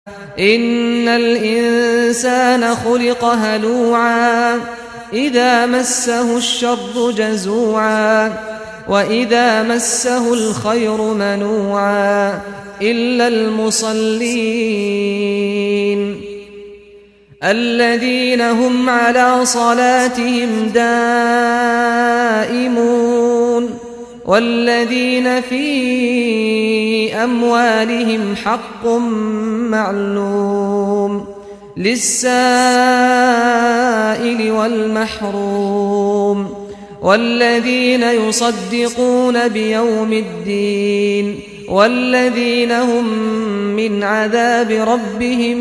إن الإنسان خلق هلوعا إذا مسه الشر جزوعا وإذا مسه الخير منوعا إلا المصلين الذين هم على صلاتهم دائمون والذين في أموالهم حق معلوم للسائل والمحروم والذين يصدقون بيوم الدين والذين هم من عذاب ربهم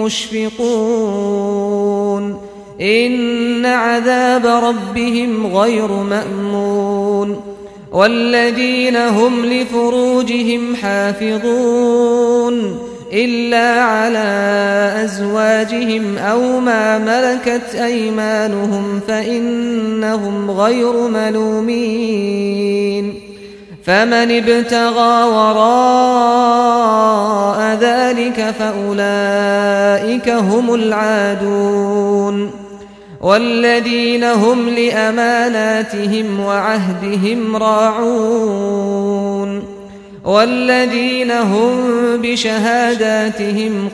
مشفقون إن عذاب ربهم غير مأمون والذين هم لفروجهم حافظون إلا على أزواجهم أو ما ملكت أيمانهم فإنهم غير ملومين فمن ابتغى وراء ذلك فأولئك هم العادون والذين هم لأماناتهم وعهدهم راعون والذين هم بشهاداتهم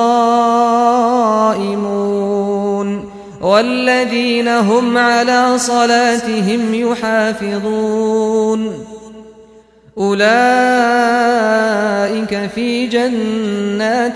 قائمون والذين هم على صلاتهم يحافظون أولئك في جنات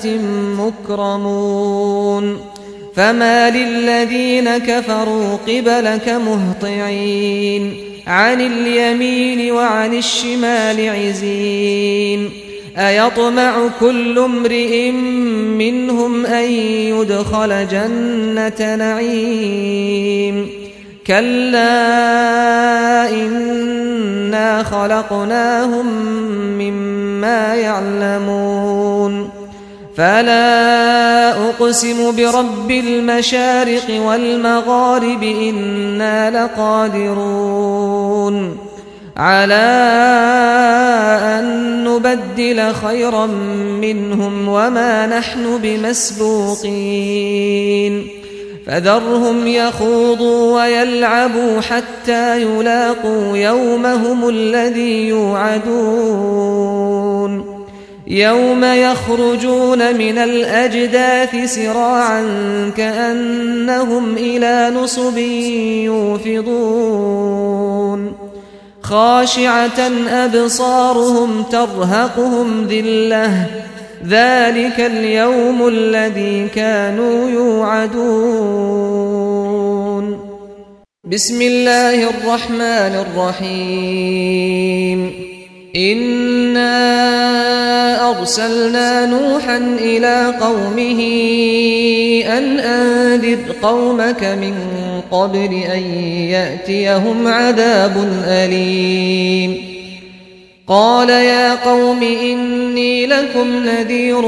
مكرمون فما للذين كفروا قبلك مهطعين عن اليمين وعن الشمال عزين أيطمع كل امرئ منهم أن يدخل جنة نعيم كلا إنا خلقناهم مما يعلمون فلا أقسم برب المشارق والمغارب إنا لقادرون على أن نبدل خيرا منهم وما نحن بمسبوقين فذرهم يخوضوا ويلعبوا حتى يلاقوا يومهم الذي يوعدون يوم يخرجون من الأجداث سراعا كأنهم إلى نصب يوفضون خاشعة أبصارهم ترهقهم ذلة ذلك اليوم الذي كانوا يوعدون بسم الله الرحمن الرحيم إنا أرسلنا نوحا إلى قومه أن أنذر قومك من قبل أن يأتيهم عذاب أليم قال يا قوم إني لكم نذير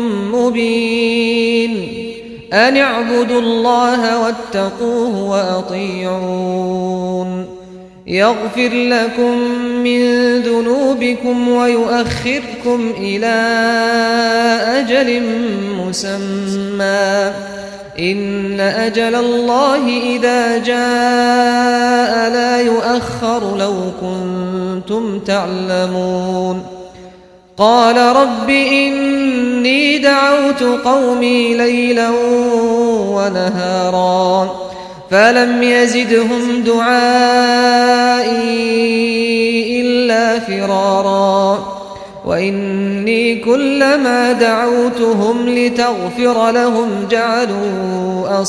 مبين أن اعبدوا الله واتقوه وأطيعون يغفر لكم من ذنوبكم ويؤخركم إلى أجل مسمى إن أجل الله إذا جاء لا يؤخر لو كنتم تعلمون قال رب إني دعوت قومي ليلا ونهارا فلم يزدهم دعائي إلا فرارا وإني كلما دعوتهم لتغفر لهم جعلوا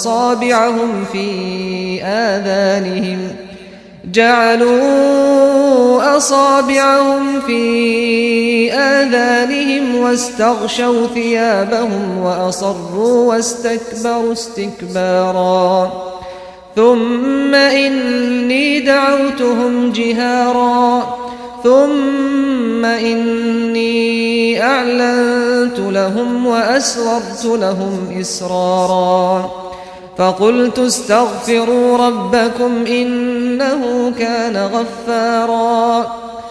أصابعهم في آذانهم واستغشوا ثيابهم وأصروا واستكبروا استكبارا ثم إني دعوتهم جهارا ثم إني أعلنت لهم وأسررت لهم إسرارا فقلت استغفروا ربكم إنه كان غفارا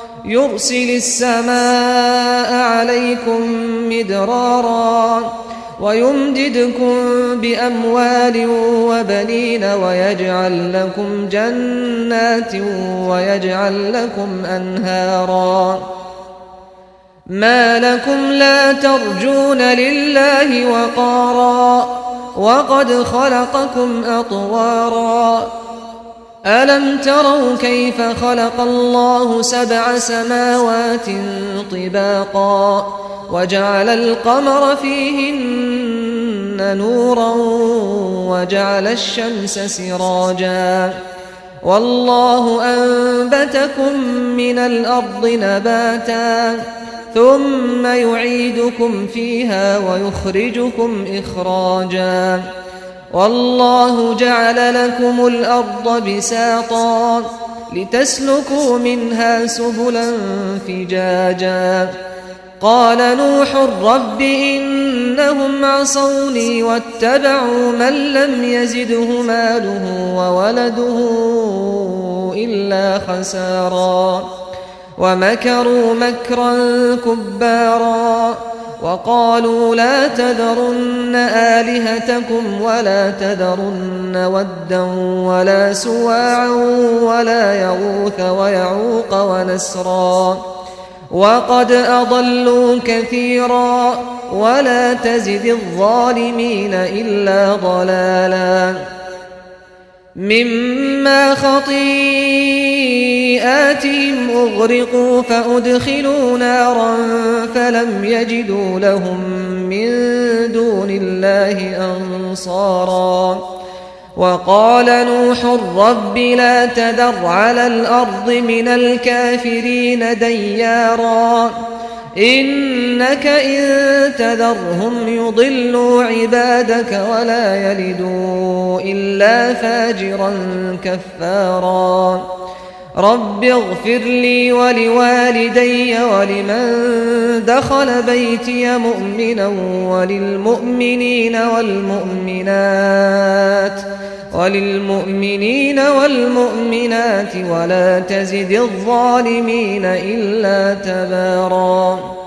يرسل السماء عليكم مدرارا ويمددكم بأموال وبنين ويجعل لكم جنات ويجعل لكم أنهارا ما لكم لا ترجون لله وقارا وقد خلقكم أطوارا ألم تروا كيف خلق الله 7 سماوات طباقا وجعل القمر فيهن نورا وجعل الشمس سراجا والله أنبتكم من الأرض نباتا ثم يعيدكم فيها ويخرجكم إخراجا والله جعل لكم الأرض بساطا لتسلكوا منها سبلا فجاجا قال نوح رب إنهم عصوني واتبعوا من لم يزده ماله وولده إلا خسارا ومكروا مكرا كبارا وقالوا لا تذرن آلهتكم ولا تذرن ودا ولا سواعا ولا يغوث ويعوق ونسرا وقد أضلوا كثيرا ولا تزد الظالمين إلا ضلالا مما خطيئاتهم أغرقوا فأدخلوا نارا فلم يجدوا لهم من دون الله أنصارا وقال نوح رب لا تذر على الأرض من الكافرين ديارا إنك إن تذرهم يضلوا عبادك ولا يلدوا إلا فاجرا كفارا رب اغفر لي ولوالدي ولمن دخل بيتي مؤمنا وللمؤمنين والمؤمنات ولا تزد الظالمين إلا تبارا